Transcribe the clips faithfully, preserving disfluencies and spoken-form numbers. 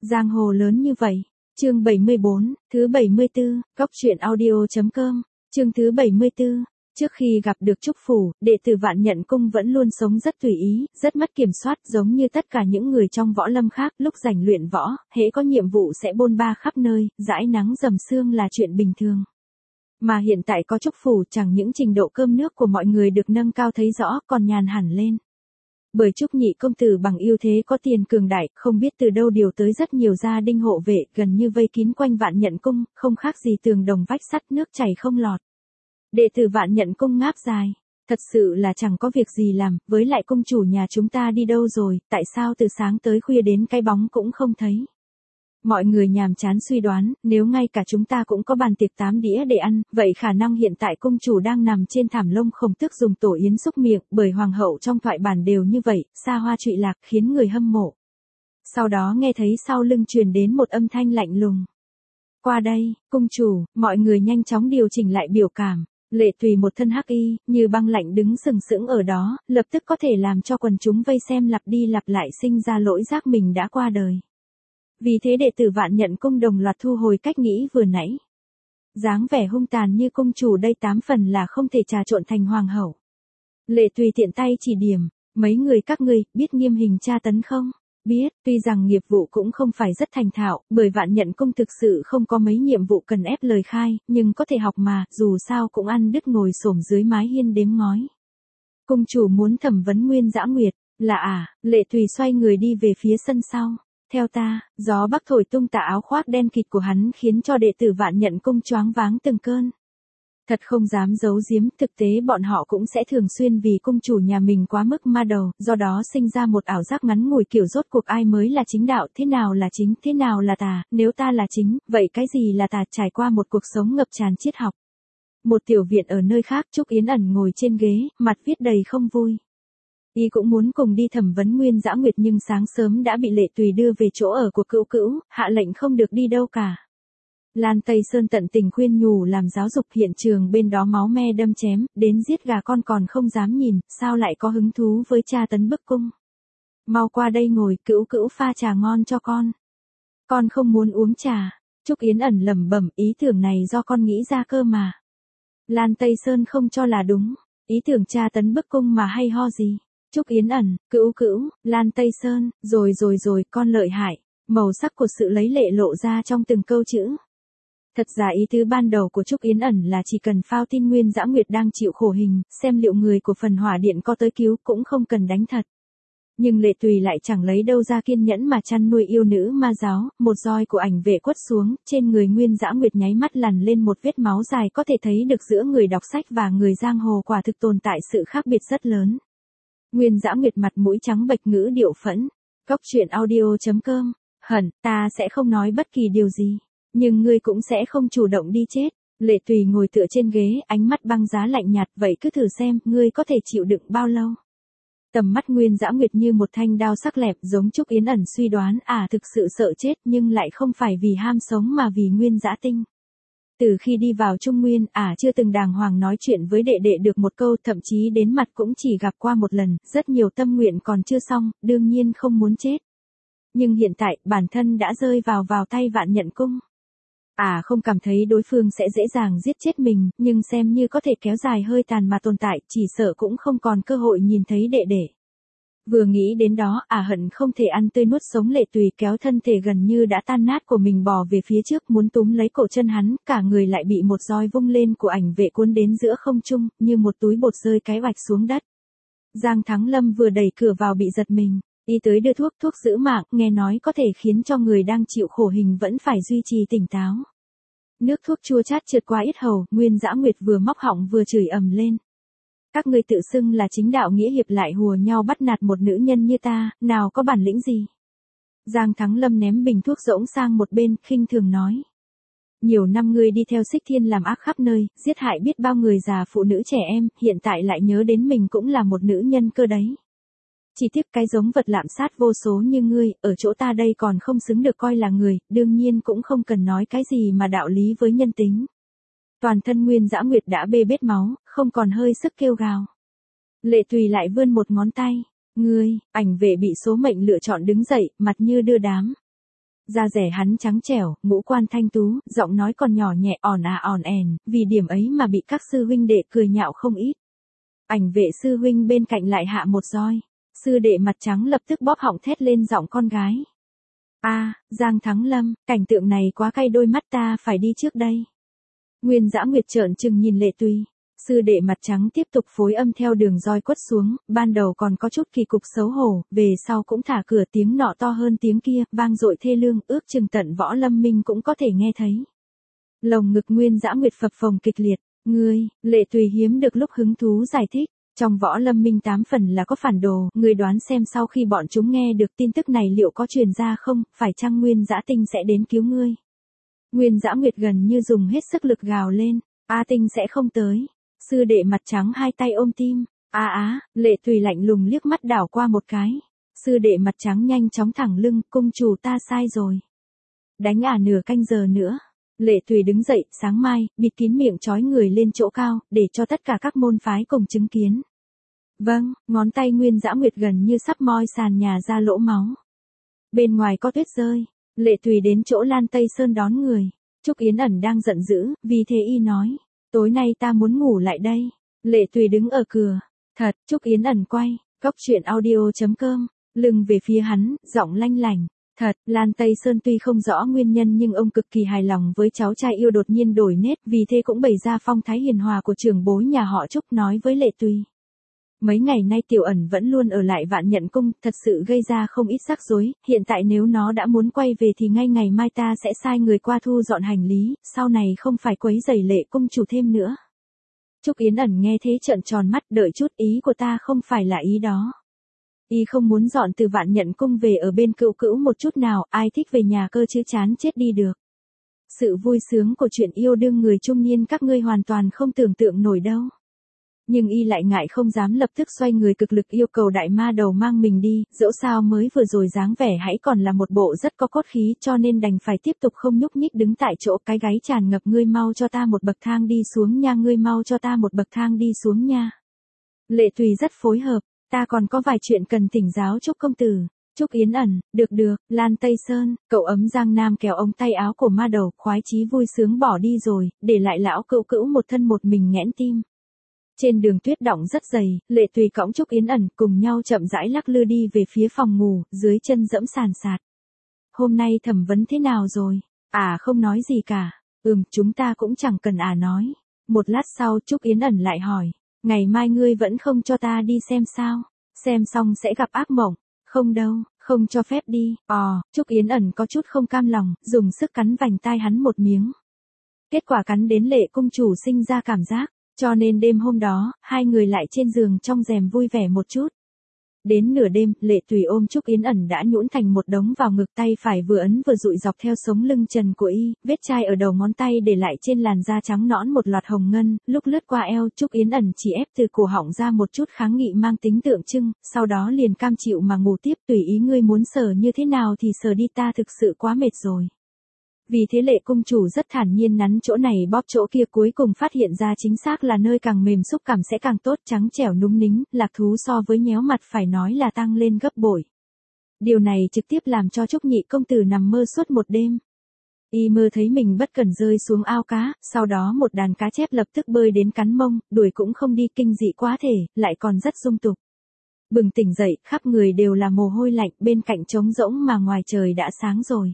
Giang hồ lớn như vậy. Chương bảy mươi bốn, thứ bảy mươi tư, góc truyện audio.com, chương thứ bảy mươi tư. Trước khi gặp được Trúc Phủ, đệ tử Vạn Nhận Cung vẫn luôn sống rất tùy ý, rất mất kiểm soát giống như tất cả những người trong võ lâm khác, lúc rảnh luyện võ, hễ có nhiệm vụ sẽ bôn ba khắp nơi, dãi nắng dầm sương là chuyện bình thường. Mà hiện tại có Trúc Phủ chẳng những trình độ cơm nước của mọi người được nâng cao thấy rõ còn nhàn hẳn lên. Bởi Trúc Nhị công tử bằng ưu thế có tiền cường đại, không biết từ đâu điều tới rất nhiều gia đinh hộ vệ, gần như vây kín quanh Vạn Nhận Cung, không khác gì tường đồng vách sắt nước chảy không lọt. Đệ tử Vạn Nhận Cung ngáp dài, thật sự là chẳng có việc gì làm, với lại cung chủ nhà chúng ta đi đâu rồi, tại sao từ sáng tới khuya đến cái bóng cũng không thấy. Mọi người nhàm chán suy đoán, nếu ngay cả chúng ta cũng có bàn tiệc tám đĩa để ăn, vậy khả năng hiện tại cung chủ đang nằm trên thảm lông khổng tước dùng tổ yến xúc miệng, bởi hoàng hậu trong thoại bản đều như vậy, xa hoa trụy lạc khiến người hâm mộ. Sau đó nghe thấy sau lưng truyền đến một âm thanh lạnh lùng. Qua đây, cung chủ, mọi người nhanh chóng điều chỉnh lại biểu cảm. Lệ Tùy một thân hắc y, như băng lạnh đứng sừng sững ở đó, lập tức có thể làm cho quần chúng vây xem lặp đi lặp lại sinh ra lỗi giác mình đã qua đời. Vì thế đệ tử Vạn Nhận Cung đồng loạt thu hồi cách nghĩ vừa nãy. Dáng vẻ hung tàn như cung chủ đây tám phần là không thể trà trộn thành hoàng hậu. Lệ Tùy tiện tay chỉ điểm, mấy người các ngươi biết nghiêm hình tra tấn không? Biết, tuy rằng nghiệp vụ cũng không phải rất thành thạo, bởi Vạn Nhận Cung thực sự không có mấy nhiệm vụ cần ép lời khai, nhưng có thể học mà, dù sao cũng ăn đứt ngồi xổm dưới mái hiên đếm ngói. Cung chủ muốn thẩm vấn Nguyên Dã Nguyệt, là à, Lệ Tùy xoay người đi về phía sân sau. Theo ta, gió bắc thổi tung tà áo khoác đen kịt của hắn khiến cho đệ tử Vạn Nhận Cung choáng váng từng cơn. Thật không dám giấu giếm, thực tế bọn họ cũng sẽ thường xuyên vì cung chủ nhà mình quá mức ma đầu, do đó sinh ra một ảo giác ngắn ngủi kiểu rốt cuộc ai mới là chính đạo, thế nào là chính, thế nào là tà, nếu ta là chính, vậy cái gì là tà, trải qua một cuộc sống ngập tràn triết học. Một tiểu viện ở nơi khác, Trúc Yến ẩn ngồi trên ghế, mặt viết đầy không vui. Y cũng muốn cùng đi thẩm vấn Nguyên Dã Nguyệt nhưng sáng sớm đã bị Lệ Tùy đưa về chỗ ở của cữu cữu, hạ lệnh không được đi đâu cả. Lan Tây Sơn tận tình khuyên nhủ làm giáo dục, hiện trường bên đó máu me đâm chém, đến giết gà con còn không dám nhìn, sao lại có hứng thú với tra tấn bức cung. Mau qua đây ngồi, cữu cữu pha trà ngon cho con. Con không muốn uống trà. Trúc Yến ẩn lẩm bẩm, ý tưởng này do con nghĩ ra cơ mà. Lan Tây Sơn không cho là đúng, ý tưởng tra tấn bức cung mà hay ho gì. Trúc Yến ẩn, cữu cữu, Lan Tây Sơn, rồi rồi rồi, con lợi hại. Màu sắc của sự lấy lệ lộ ra trong từng câu chữ. Thật ra ý tứ ban đầu của Trúc Yến ẩn là chỉ cần phao tin Nguyên Dã Nguyệt đang chịu khổ hình, xem liệu người của phần hỏa điện có tới cứu cũng không cần đánh thật. Nhưng Lệ Tùy lại chẳng lấy đâu ra kiên nhẫn mà chăn nuôi yêu nữ ma giáo, một roi của ảnh vệ quất xuống, trên người Nguyên Dã Nguyệt nháy mắt lằn lên một vết máu dài, có thể thấy được giữa người đọc sách và người giang hồ quả thực tồn tại sự khác biệt rất lớn. Nguyên Dã Nguyệt mặt mũi trắng bệch ngữ điệu phẫn. Góc truyện audio.com, hẳn, ta sẽ không nói bất kỳ điều gì. Nhưng ngươi cũng sẽ không chủ động đi chết. Lệ Tùy ngồi tựa trên ghế, ánh mắt băng giá lạnh nhạt, vậy cứ thử xem, ngươi có thể chịu đựng bao lâu. Tầm mắt Nguyên Dã Nguyệt như một thanh đao sắc lẹp, giống Trúc Yến ẩn suy đoán, à thực sự sợ chết nhưng lại không phải vì ham sống mà vì Nguyên Dã tinh. Từ khi đi vào Trung Nguyên, à chưa từng đàng hoàng nói chuyện với đệ đệ được một câu, thậm chí đến mặt cũng chỉ gặp qua một lần, rất nhiều tâm nguyện còn chưa xong, đương nhiên không muốn chết. Nhưng hiện tại, bản thân đã rơi vào vào tay Vạn Nhận Cung. À không cảm thấy đối phương sẽ dễ dàng giết chết mình, nhưng xem như có thể kéo dài hơi tàn mà tồn tại, chỉ sợ cũng không còn cơ hội nhìn thấy đệ đệ. Vừa nghĩ đến đó, à hận không thể ăn tươi nuốt sống Lệ Tùy, kéo thân thể gần như đã tan nát của mình bò về phía trước, muốn túm lấy cổ chân hắn, cả người lại bị một roi vung lên của ảnh vệ cuốn đến giữa không trung, như một túi bột rơi cái vạch xuống đất. Giang Thắng Lâm vừa đẩy cửa vào bị giật mình. Y tới đưa thuốc, thuốc giữ mạng, nghe nói có thể khiến cho người đang chịu khổ hình vẫn phải duy trì tỉnh táo. Nước thuốc chua chát trượt qua yết hầu, Nguyên Dã Nguyệt vừa móc họng vừa chửi ầm lên. Các ngươi tự xưng là chính đạo nghĩa hiệp lại hùa nhau bắt nạt một nữ nhân như ta, nào có bản lĩnh gì. Giang Thắng Lâm ném bình thuốc rỗng sang một bên, khinh thường nói. Nhiều năm ngươi đi theo Xích Thiên làm ác khắp nơi, giết hại biết bao người già phụ nữ trẻ em, hiện tại lại nhớ đến mình cũng là một nữ nhân cơ đấy. Chỉ tiếc cái giống vật lạm sát vô số như ngươi, ở chỗ ta đây còn không xứng được coi là người, đương nhiên cũng không cần nói cái gì mà đạo lý với nhân tính. Toàn thân Nguyên Dã Nguyệt đã bê bết máu, không còn hơi sức kêu gào. Lệ Tùy lại vươn một ngón tay. Ngươi, ảnh vệ bị số mệnh lựa chọn đứng dậy, mặt như đưa đám. Da rẻ hắn trắng trẻo, ngũ quan thanh tú, giọng nói còn nhỏ nhẹ ỏn à ỏn ẻn, vì điểm ấy mà bị các sư huynh đệ cười nhạo không ít. Ảnh vệ sư huynh bên cạnh lại hạ một roi. Sư đệ mặt trắng lập tức bóp họng thét lên giọng con gái. A, Giang Thắng Lâm, cảnh tượng này quá cay đôi mắt ta phải đi trước đây. Nguyên Dã Nguyệt trợn trừng nhìn Lệ Tùy. Sư đệ mặt trắng tiếp tục phối âm theo đường roi quất xuống, ban đầu còn có chút kỳ cục xấu hổ, về sau cũng thả cửa tiếng nọ to hơn tiếng kia, vang dội thê lương, ước chừng tận Võ Lâm Minh cũng có thể nghe thấy. Lồng ngực Nguyên Dã Nguyệt phập phồng kịch liệt, ngươi, Lệ Tùy hiếm được lúc hứng thú giải thích. Trong Võ Lâm Minh tám phần là có phản đồ, người đoán xem sau khi bọn chúng nghe được tin tức này liệu có truyền ra không, phải chăng Nguyên Dã Tinh sẽ đến cứu ngươi. Nguyên Dã Nguyệt gần như dùng hết sức lực gào lên, A Tinh sẽ không tới. Sư đệ mặt trắng hai tay ôm tim, a á, Lệ Tùy lạnh lùng liếc mắt đảo qua một cái. Sư đệ mặt trắng nhanh chóng thẳng lưng, cung chủ ta sai rồi. Đánh à nửa canh giờ nữa. Lệ Tùy đứng dậy, sáng mai, bịt kín miệng trói người lên chỗ cao, để cho tất cả các môn phái cùng chứng kiến. Vâng, ngón tay Nguyên Dã Nguyệt gần như sắp moi sàn nhà ra lỗ máu. Bên ngoài có tuyết rơi, Lệ Tùy đến chỗ Lan Tây Sơn đón người. Trúc Yến Ẩn đang giận dữ, vì thế y nói, tối nay ta muốn ngủ lại đây. Lệ Tùy đứng ở cửa, thật, Trúc Yến Ẩn quay, cốc truyện audio chấm com, lưng về phía hắn, giọng lanh lảnh. Thật, Lan Tây Sơn tuy không rõ nguyên nhân nhưng ông cực kỳ hài lòng với cháu trai yêu đột nhiên đổi nết, vì thế cũng bày ra phong thái hiền hòa của trưởng bối nhà họ Trúc nói với Lệ Tùy. Mấy ngày nay Tiểu Ẩn vẫn luôn ở lại Vạn Nhận Cung, thật sự gây ra không ít rắc rối, hiện tại nếu nó đã muốn quay về thì ngay ngày mai ta sẽ sai người qua thu dọn hành lý, sau này không phải quấy rầy Lệ cung chủ thêm nữa. Trúc Yến Ẩn nghe thế trợn tròn mắt, đợi chút, ý của ta không phải là ý đó. Y không muốn dọn từ Vạn Nhận Cung về ở bên Cữu Cữu một chút nào, ai thích về nhà cơ chứ chán chết đi được. Sự vui sướng của chuyện yêu đương người trung niên các ngươi hoàn toàn không tưởng tượng nổi đâu. Nhưng y lại ngại không dám lập tức xoay người cực lực yêu cầu đại ma đầu mang mình đi, dẫu sao mới vừa rồi dáng vẻ hãy còn là một bộ rất có cốt khí, cho nên đành phải tiếp tục không nhúc nhích đứng tại chỗ, cái gáy tràn ngập, ngươi mau cho ta một bậc thang đi xuống nha, ngươi mau cho ta một bậc thang đi xuống nha. Lệ Tùy rất phối hợp, ta còn có vài chuyện cần thỉnh giáo Trúc công tử. Trúc Yến Ẩn, được được, Lan Tây Sơn, cậu ấm Giang Nam kéo ống tay áo của ma đầu, khoái chí vui sướng bỏ đi rồi, để lại lão Cữu Cữu một thân một mình nghẽn tim. Trên đường tuyết đọng rất dày, Lệ Tùy cõng Trúc Yến Ẩn cùng nhau chậm rãi lắc lư đi về phía phòng ngủ, dưới chân dẫm sàn sạt. Hôm nay thẩm vấn thế nào rồi? À không nói gì cả. Ừm, chúng ta cũng chẳng cần à nói. Một lát sau Trúc Yến Ẩn lại hỏi, ngày mai ngươi vẫn không cho ta đi xem sao? Xem xong sẽ gặp ác mộng. Không đâu, không cho phép đi. Ồ, Trúc Yến Ẩn có chút không cam lòng, dùng sức cắn vành tai hắn một miếng. Kết quả cắn đến Lệ cung chủ sinh ra cảm giác. Cho nên đêm hôm đó, hai người lại trên giường trong rèm vui vẻ một chút. Đến nửa đêm, Lệ Tùy ôm Trúc Yến Ẩn đã nhũn thành một đống vào ngực, tay phải vừa ấn vừa dụi dọc theo sống lưng trần của y, vết chai ở đầu ngón tay để lại trên làn da trắng nõn một loạt hồng ngân, lúc lướt qua eo, Trúc Yến Ẩn chỉ ép từ cổ họng ra một chút kháng nghị mang tính tượng trưng, sau đó liền cam chịu mà ngủ tiếp, tùy ý ngươi muốn sờ như thế nào thì sờ đi, ta thực sự quá mệt rồi. Vì thế Lệ cung chủ rất thản nhiên nắn chỗ này bóp chỗ kia, cuối cùng phát hiện ra chính xác là nơi càng mềm xúc cảm sẽ càng tốt, trắng trẻo núng nính, lạc thú so với nhéo mặt phải nói là tăng lên gấp bội. Điều này trực tiếp làm cho Trúc nhị công tử nằm mơ suốt một đêm. Y mơ thấy mình bất cẩn rơi xuống ao cá, sau đó một đàn cá chép lập tức bơi đến cắn mông, đuổi cũng không đi, kinh dị quá thể, lại còn rất dung tục. Bừng tỉnh dậy, khắp người đều là mồ hôi lạnh, bên cạnh trống rỗng mà ngoài trời đã sáng rồi.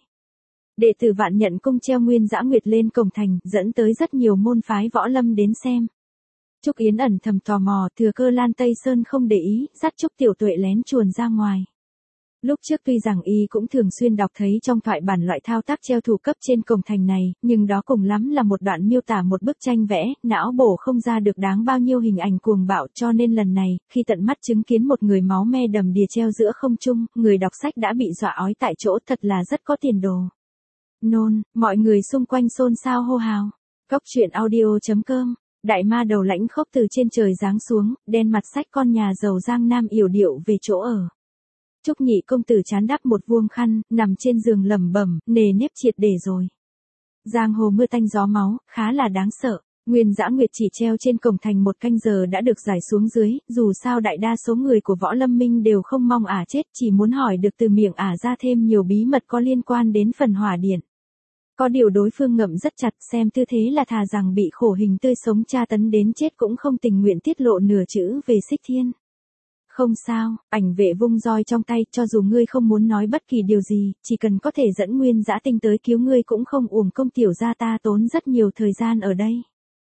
Đệ tử Vạn Nhận Cung treo Nguyên Dã Nguyệt lên cổng thành, dẫn tới rất nhiều môn phái võ lâm đến xem. Trúc Yến Ẩn thầm tò mò, thừa cơ Lan Tây Sơn không để ý, dắt Trúc Tiểu Tuệ lén chuồn ra ngoài. Lúc trước tuy rằng y cũng thường xuyên đọc thấy trong thoại bản loại thao tác treo thủ cấp trên cổng thành này, nhưng đó cùng lắm là một đoạn miêu tả một bức tranh vẽ, não bổ không ra được đáng bao nhiêu hình ảnh cuồng bạo, cho nên lần này, khi tận mắt chứng kiến một người máu me đầm đìa treo giữa không trung, người đọc sách đã bị dọa ói tại chỗ, thật là rất có tiền đồ. Nôn, mọi người xung quanh xôn xao hô hào. Cốc truyện audio chấm com, đại ma đầu lãnh khốc từ trên trời giáng xuống, đen mặt xách con nhà giàu Giang Nam yểu điệu về chỗ ở. Trúc nhị công tử chán đắp một vuông khăn, nằm trên giường lẩm bẩm, nề nếp triệt để rồi. Giang hồ mưa tanh gió máu, khá là đáng sợ. Nguyên Dã Nguyệt chỉ treo trên cổng thành một canh giờ đã được giải xuống dưới, dù sao đại đa số người của Võ Lâm Minh đều không mong ả chết, chỉ muốn hỏi được từ miệng ả ra thêm nhiều bí mật có liên quan đến phần hỏa điện. Có điều đối phương ngậm rất chặt, xem tư thế là thà rằng bị khổ hình tươi sống tra tấn đến chết cũng không tình nguyện tiết lộ nửa chữ về Xích Thiên. Không sao, Ảnh Vệ vung roi trong tay, cho dù ngươi không muốn nói bất kỳ điều gì, chỉ cần có thể dẫn Nguyên Dã Tinh tới cứu ngươi cũng không uổng công tiểu gia ta tốn rất nhiều thời gian ở đây.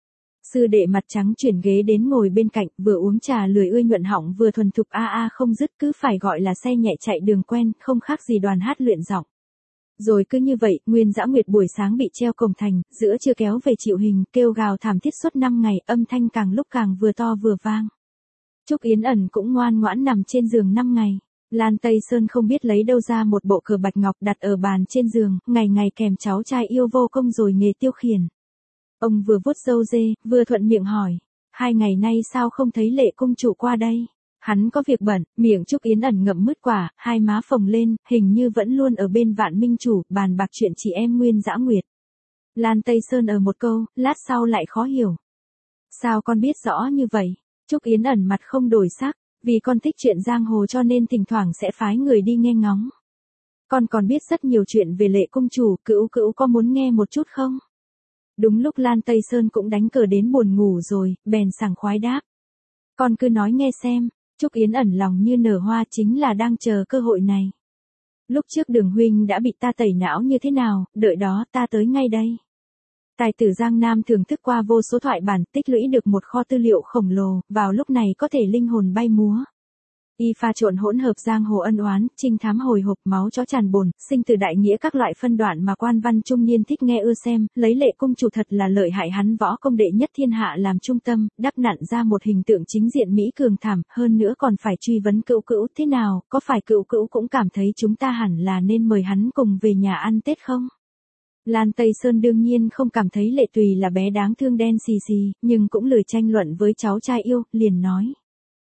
Sư đệ mặt trắng chuyển ghế đến ngồi bên cạnh, vừa uống trà lười ươi nhuận họng vừa thuần thục a a không dứt, cứ phải gọi là xe nhẹ chạy đường quen, không khác gì đoàn hát luyện giọng. Rồi cứ như vậy, Nguyên Dã Nguyệt buổi sáng bị treo cổng thành, giữa trưa kéo về chịu hình, kêu gào thảm thiết suốt năm ngày, âm thanh càng lúc càng vừa to vừa vang. Trúc Yến ẩn cũng ngoan ngoãn nằm trên giường năm ngày. Lan Tây Sơn không biết lấy đâu ra một bộ cờ bạch ngọc đặt ở bàn trên giường, ngày ngày kèm cháu trai yêu vô công rồi nghề tiêu khiển. Ông vừa vuốt râu dê, vừa thuận miệng hỏi, hai ngày nay sao không thấy Lệ công chủ qua đây? Hắn có việc bận, miệng Trúc Yến ẩn ngậm mứt quả, hai má phồng lên, hình như vẫn luôn ở bên Vạn Minh chủ, bàn bạc chuyện chị em Nguyên Dã Nguyệt. Lan Tây Sơn ở một câu, lát sau lại khó hiểu. Sao con biết rõ như vậy? Trúc Yến ẩn mặt không đổi sắc, vì con thích chuyện giang hồ cho nên thỉnh thoảng sẽ phái người đi nghe ngóng. Con còn biết rất nhiều chuyện về Lệ công chủ, Cữu Cữu có muốn nghe một chút không? Đúng lúc Lan Tây Sơn cũng đánh cờ đến buồn ngủ rồi, bèn sảng khoái đáp. Con cứ nói nghe xem. Trúc Yến ẩn lòng như nở hoa, chính là đang chờ cơ hội này. Lúc trước Đường huynh đã bị ta tẩy não như thế nào, đợi đó ta tới ngay đây. Tài tử Giang Nam thưởng thức qua vô số thoại bản, tích lũy được một kho tư liệu khổng lồ, vào lúc này có thể linh hồn bay múa. Y pha trộn hỗn hợp giang hồ ân oán, trinh thám hồi hộp, máu chó tràn bồn, sinh từ đại nghĩa các loại phân đoạn mà quan văn trung niên thích nghe ưa xem, lấy Lệ công chủ thật là lợi hại hắn võ công đệ nhất thiên hạ làm trung tâm, đắp nặn ra một hình tượng chính diện mỹ cường thảm, hơn nữa còn phải truy vấn Cữu Cữu thế nào, có phải Cữu Cữu cũng cảm thấy chúng ta hẳn là nên mời hắn cùng về nhà ăn Tết không? Lan Tây Sơn đương nhiên không cảm thấy Lệ Tùy là bé đáng thương đen xì xì, nhưng cũng lười tranh luận với cháu trai yêu, liền nói.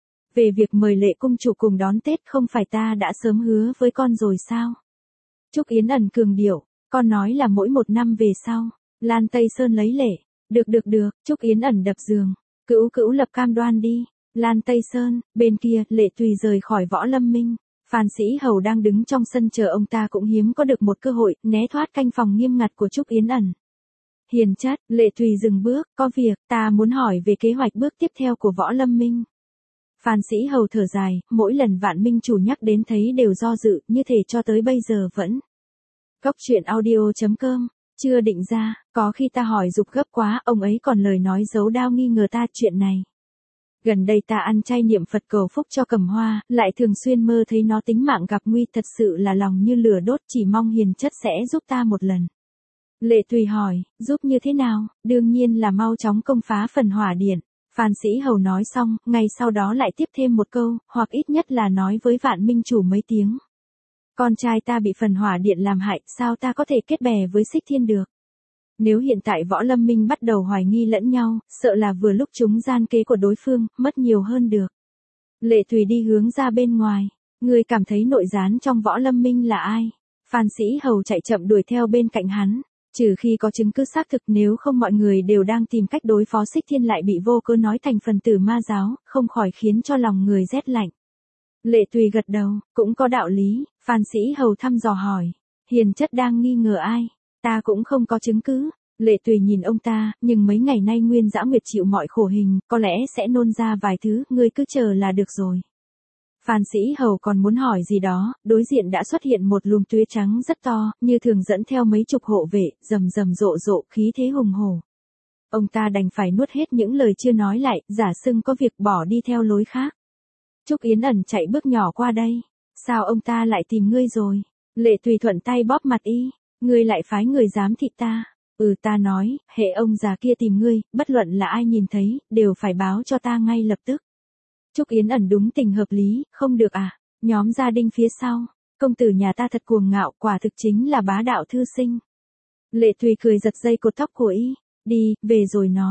Về việc mời Lệ công chủ cùng đón Tết không phải ta đã sớm hứa với con rồi sao? Trúc Yến ẩn cường điệu, con nói là mỗi một năm về sau. Lan Tây Sơn lấy lệ, được được được, Trúc Yến ẩn đập giường, Cữu Cữu lập cam đoan đi. Lan Tây Sơn, bên kia, Lệ Tùy rời khỏi Võ Lâm Minh. Phan Sĩ Hầu đang đứng trong sân chờ ông ta cũng hiếm có được một cơ hội, né thoát canh phòng nghiêm ngặt của Trúc Yến ẩn. Hiền chất, Lệ Tùy dừng bước, có việc, ta muốn hỏi về kế hoạch bước tiếp theo của Võ Lâm Minh. Phan Sĩ Hầu thở dài, mỗi lần Vạn Minh chủ nhắc đến thấy đều do dự, như thể cho tới bây giờ vẫn. Góc truyện audio chấm com, chưa định ra, có khi ta hỏi dục gấp quá, ông ấy còn lời nói giấu đao nghi ngờ ta chuyện này. Gần đây ta ăn chay niệm Phật cầu phúc cho Cẩm Hoa, lại thường xuyên mơ thấy nó tính mạng gặp nguy, thật sự là lòng như lửa đốt, chỉ mong hiền chất sẽ giúp ta một lần. Lệ Tùy hỏi, giúp như thế nào? Đương nhiên là mau chóng công phá phần hỏa điện. Phan Sĩ Hầu nói xong, ngay sau đó lại tiếp thêm một câu, hoặc ít nhất là nói với Vạn Minh chủ mấy tiếng. Con trai ta bị phần hỏa điện làm hại, sao ta có thể kết bè với Xích Thiên được? Nếu hiện tại Võ Lâm Minh bắt đầu hoài nghi lẫn nhau, sợ là vừa lúc chúng gian kế của đối phương, mất nhiều hơn được. Lệ Tùy đi hướng ra bên ngoài. Người cảm thấy nội gián trong Võ Lâm Minh là ai? Phan Sĩ Hầu chạy chậm đuổi theo bên cạnh hắn. Trừ khi có chứng cứ xác thực, nếu không mọi người đều đang tìm cách đối phó Xích Thiên lại bị vô cớ nói thành phần tử ma giáo, không khỏi khiến cho lòng người rét lạnh. Lệ Tùy gật đầu, cũng có đạo lý. Phan Sĩ Hầu thăm dò hỏi. Hiền chất đang nghi ngờ ai? Ta cũng không có chứng cứ. Lệ Tùy nhìn ông ta, nhưng mấy ngày nay Nguyên Dã Nguyệt chịu mọi khổ hình, có lẽ sẽ nôn ra vài thứ, ngươi cứ chờ là được rồi. Phan Sĩ Hầu còn muốn hỏi gì đó, đối diện đã xuất hiện một luồng tuế trắng rất to, như thường dẫn theo mấy chục hộ vệ, rầm rầm rộ rộ, khí thế hùng hổ. Ông ta đành phải nuốt hết những lời chưa nói lại, giả xưng có việc bỏ đi theo lối khác. Trúc Yến ẩn chạy bước nhỏ qua đây. Sao ông ta lại tìm ngươi rồi? Lệ Tùy thuận tay bóp mặt y. Ngươi lại phái người giám thị ta. Ừ, ta nói, hệ ông già kia tìm ngươi, bất luận là ai nhìn thấy, đều phải báo cho ta ngay lập tức. Trúc Yến ẩn đúng tình hợp lý, không được à? Nhóm gia đình phía sau, công tử nhà ta thật cuồng ngạo, quả thực chính là bá đạo thư sinh. Lệ Tùy cười giật dây cột tóc của y. Đi, về rồi nói.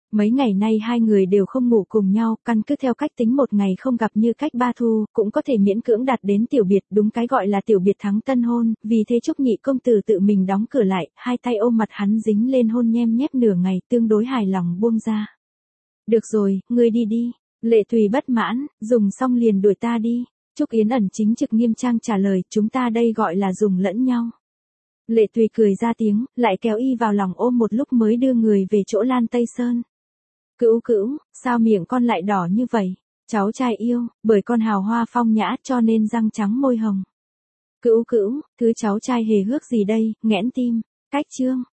Mấy ngày nay hai người đều không ngủ cùng nhau, căn cứ theo cách tính một ngày không gặp như cách ba thu, cũng có thể miễn cưỡng đạt đến tiểu biệt, đúng cái gọi là tiểu biệt thắng tân hôn, vì thế Trúc Nhị công tử tự mình đóng cửa lại, hai tay ôm mặt hắn dính lên hôn nhem nhép nửa ngày, tương đối hài lòng buông ra. Được rồi, ngươi đi đi. Lệ Thùy bất mãn, dùng xong liền đuổi ta đi. Trúc Yến ẩn chính trực nghiêm trang trả lời, chúng ta đây gọi là dùng lẫn nhau. Lệ Thùy cười ra tiếng, lại kéo y vào lòng ôm một lúc mới đưa người về chỗ Lan Tây Sơn. Cữu cữu, sao miệng con lại đỏ như vậy? Cháu trai yêu, bởi con hào hoa phong nhã cho nên răng trắng môi hồng. Cữu cữu, thứ cháu trai hề hước gì đây, nghẽn tim. Cách chương.